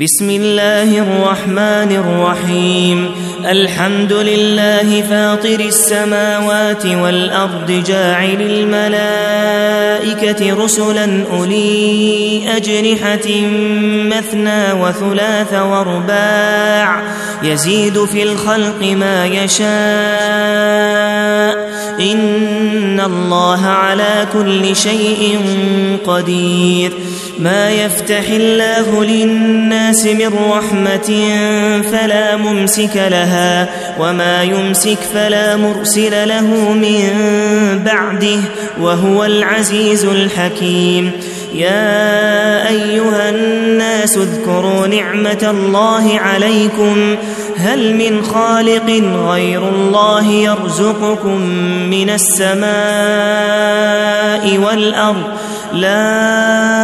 بسم الله الرحمن الرحيم الحمد لله فاطر السماوات والأرض جاعل الملائكة رسلا أولي أجنحة مثنى وثلاث ورباع يزيد في الخلق ما يشاء إن الله على كل شيء قدير ما يفتح الله للناس من رحمة فلا ممسك لها وما يمسك فلا مرسل له من بعده وهو العزيز الحكيم يا أيها الناس اذكروا نعمة الله عليكم هل من خالق غير الله يرزقكم من السماء والأرض لا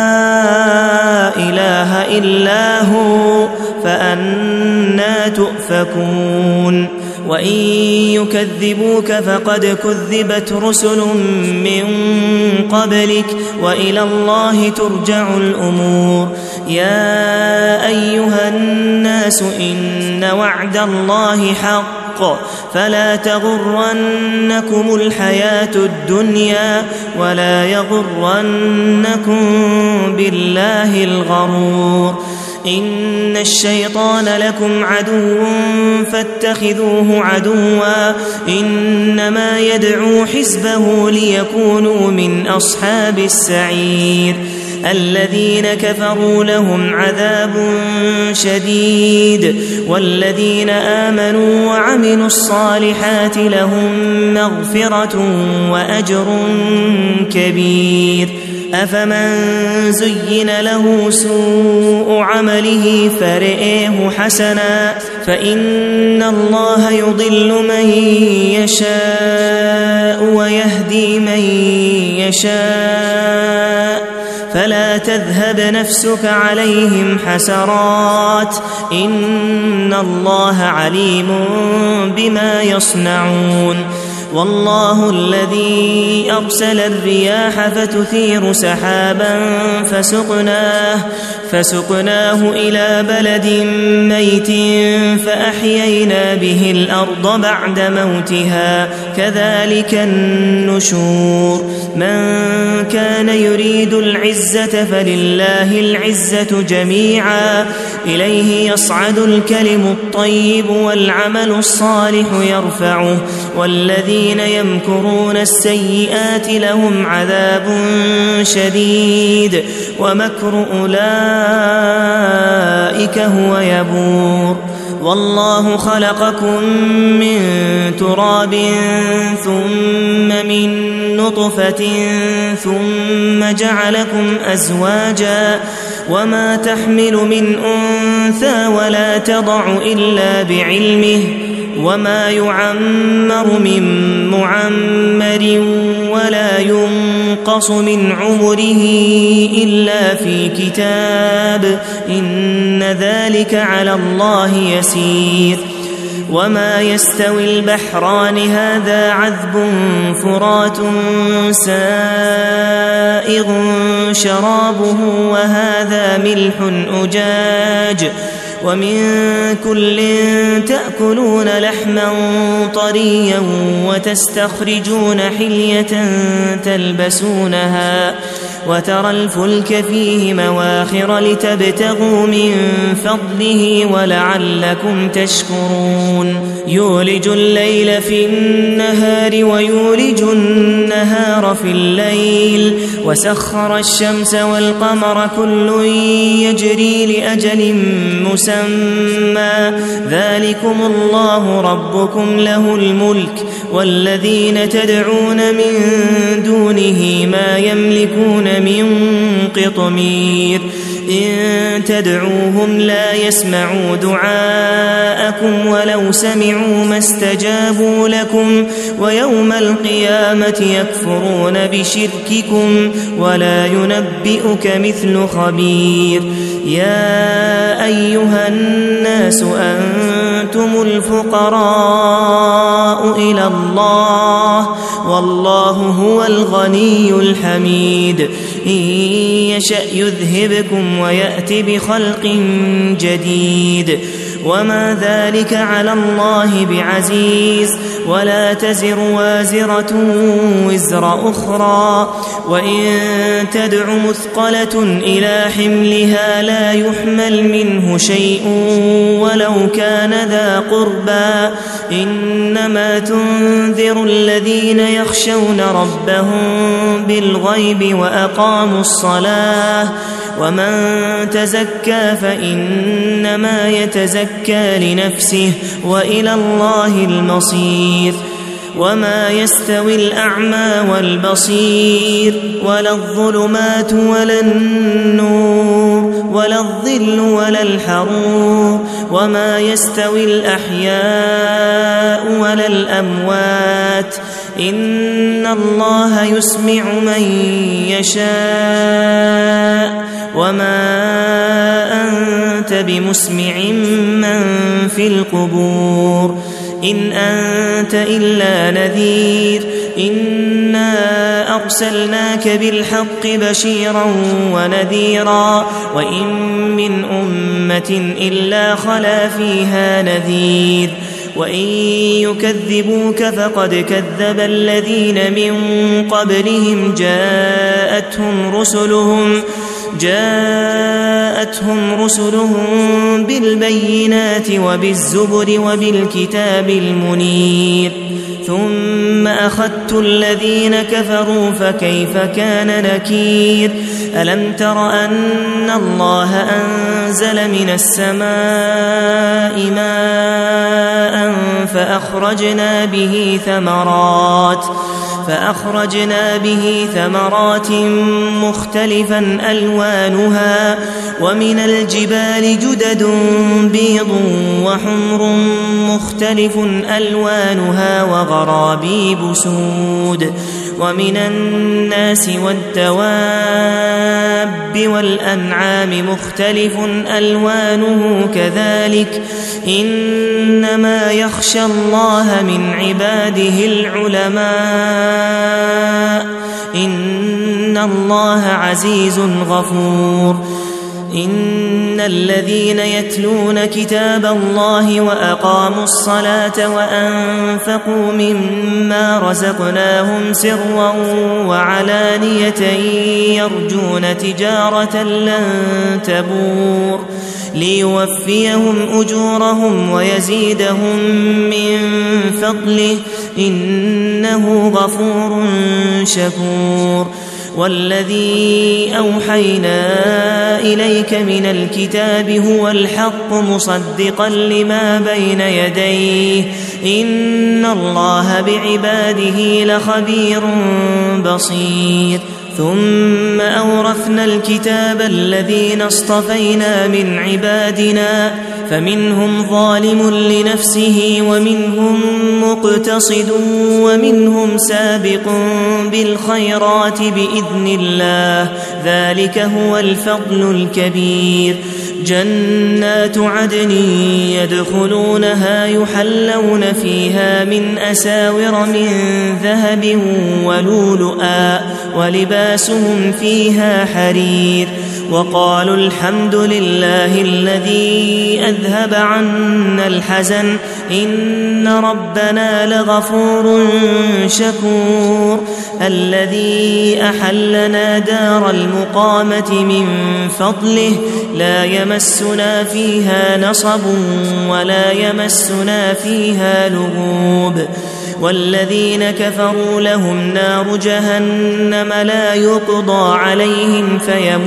إله إلا هو فأنى تؤفكون وإن يكذبوك فقد كذبت رسل من قبلك وإلى الله ترجع الأمور يا أيها الناس إن وعد الله حق فلا تغرنكم الحياة الدنيا ولا يغرنكم بالله الغرور إن الشيطان لكم عدو فاتخذوه عدوا إنما يدعو حزبه ليكونوا من أصحاب السعير الذين كفروا لهم عذاب شديد والذين آمنوا وعملوا الصالحات لهم مغفرة وأجر كبير أفمن زين له سوء عمله فرئه حسنا فإن الله يضل من يشاء ويهدي من يشاء فلا تذهب نفسك عليهم حسرات إن الله عليم بما يصنعون والله الذي أرسل الرياح فتثير سحابا فسقناه إلى بلد ميت فأحيينا به الأرض بعد موتها كذلك النشور من كان يريد العزة فلله العزة جميعا إليه يصعد الكلم الطيب والعمل الصالح يرفعه والذين يمكرون السيئات لهم عذاب شديد ومكر أولئك هو يبور والله خلقكم من تراب ثم من نطفة ثم جعلكم أزواجا وما تحمل من أنثى ولا تضع إلا بعلمه وما يعمر من معمر ولا ينقص من عمره إلا في كتاب إن ذلك على الله يسير وما يستوي البحران هذا عذب فرات سائغ شرابه وهذا ملح أجاج ومن كل تأكلون لحما طريا وتستخرجون حلية تلبسونها وترى الفلك فيه مواخر لتبتغوا من فضله ولعلكم تشكرون يولج الليل في النهار ويولج النهار في الليل وسخر الشمس والقمر كل يجري لأجل مسمى ذلكم الله ربكم له الملك والذين تدعون من دونه ما يملكون من قطمير إن تدعوهم لا يسمعوا دعاءكم ولو سمعوا ما استجابوا لكم ويوم القيامة يكفرون بشرككم ولا ينبئك مثل خبير يا أيها الناس أنتم الفقراء إلى الله والله هو الغني الحميد إن يشأ يذهبكم ويأت بخلق جديد وما ذلك على الله بعزيز ولا تزر وازرة وزر أخرى وإن تدع مثقلة إلى حملها لا يحمل منه شيء ولو كان ذا قربى إنما تنذر الذين يخشون ربهم بالغيب وأقاموا الصلاة ومن تزكى فإنما يتزكى لنفسه وإلى الله المصير وما يستوي الأعمى والبصير ولا الظلمات ولا النور ولا الظل ولا الحرور وما يستوي الأحياء ولا الأموات إن الله يسمع من يشاء وما أنت بمسمع من في القبور إن أنت إلا نذير إنا أرسلناك بالحق بشيرا ونذيرا وإن من أمة إلا خلا فيها نذير وإن يكذبوك فقد كذب الذين من قبلهم جاءتهم رسلهم بالبينات وبالزبر وبالكتاب المنير ثم أخذت الذين كفروا فكيف كان نكير ألم تر أن الله أنزل من السماء ماء فأخرجنا به ثمرات مختلفا ألوانها ومن الجبال جدد بيض وحمر مختلف ألوانها وغرابيب سود ومن الناس والدواب والأنعام مختلف ألوانه كذلك إنما يخشى الله من عباده العلماء إن الله عزيز غفور إن الذين يتلون كتاب الله وأقاموا الصلاة وأنفقوا مما رزقناهم سرا وعلانية يرجون تجارة لن تبور ليوفيهم أجورهم ويزيدهم من فضله إنه غفور شكور والذي أوحينا إليك من الكتاب هو الحق مصدقا لما بين يديه إن الله بعباده لخبير بصير ثم أورثنا الكتاب الذين اصطفينا من عبادنا فمنهم ظالم لنفسه ومنهم مقتصد ومنهم سابق بالخيرات بإذن الله ذلك هو الفضل الكبير جنات عدن يدخلونها يحلون فيها من أساور من ذهب ولؤلؤا ولباسهم فيها حرير وقالوا الحمد لله الذي أذهب عنا الحزن إن ربنا لغفور شكور الذي أحلنا دار المقامة من فضله لا يمسنا فيها نصب ولا يمسنا فيها لغوب والذين كفروا لهم نار جهنم لا يقضى عليهم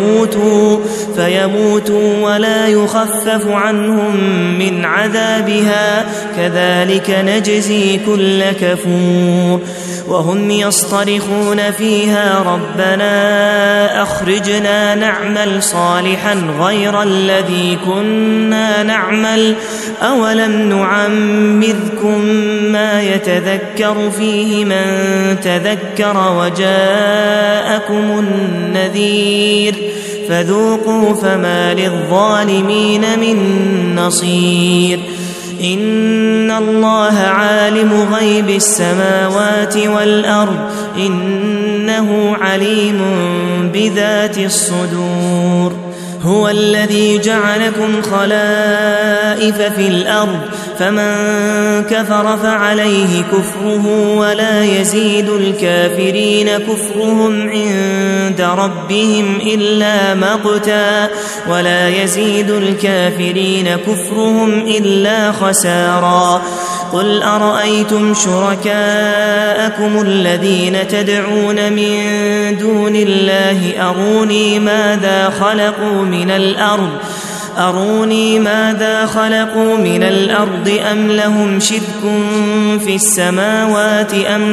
فيموتوا ولا يخفف عنهم من عذابها كذلك نجزي كل كفور وهم يصطرخون فيها ربنا أخرجنا نعمل صالحا غير الذي كنا نعمل أولم نعمركم ما يتذكر فيه من تذكر وجاءكم النذير فذوقوا فما للظالمين من نصير إن الله عالم غيب السماوات والأرض إنه إنه عليم بذات الصدور. هو الذي جعلكم خلائف في الأرض فمن كفر فعليه كفره ولا يزيد الكافرين كفرهم عند ربهم إلا مقتا ولا يزيد الكافرين كفرهم إلا خسارا. قل أرأيتم شركاءكم الذين تدعون من دون الله أروني ماذا خلقوا من الأرض أم لهم شرك في السماوات أم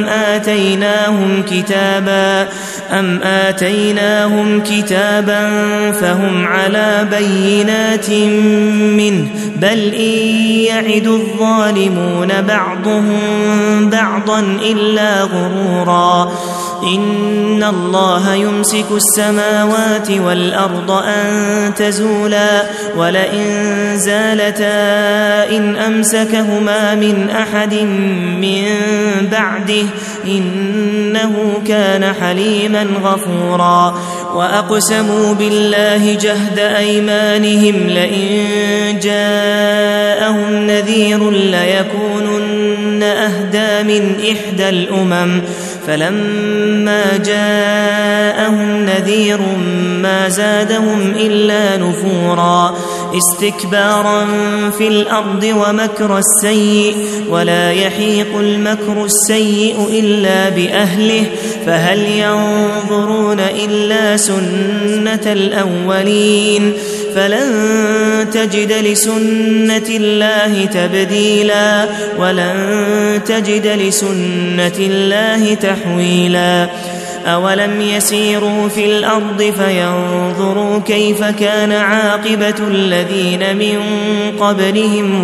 آتيناهم كتابا فهم على بينات منه بل إن يعد الظالمون بعضهم بعضا إلا غرورا. إن الله يمسك السماوات والأرض أن تزولا ولئن زالتا إن أمسكهما من أحد من بعده إنه كان حليما غفورا. وأقسموا بالله جهد أيمانهم لئن جاءهم نذير ليكونن أهدى من إحدى الأمم فلما جاءهم نذير ما زادهم إلا نفورا استكبارا في الأرض ومكر السيء ولا يحيق المكر السيء إلا بأهله فهل ينظرون إلا سنة الأولين فلن تجد لسنة الله تبديلا ولن تجد لسنة الله تحويلا. أولم يسيروا في الأرض فينظروا كيف كان عاقبة الذين من قبلهم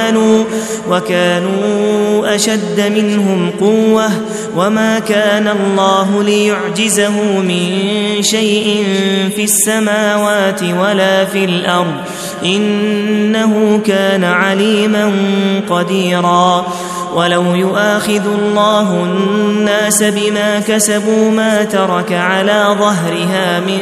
وكانوا أشد منهم قوة وما كان الله ليعجزه من شيء في السماوات ولا في الأرض إنه كان عليما قديرا. ولو يؤاخذ الله الناس بما كسبوا ما ترك على ظهرها من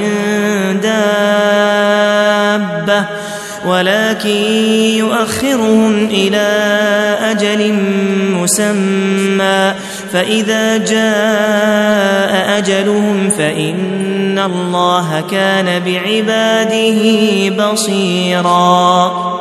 دابة ولكن يؤخرهم إلى أجل مسمى فإذا جاء أجلهم فإن الله كان بعباده بصيرا.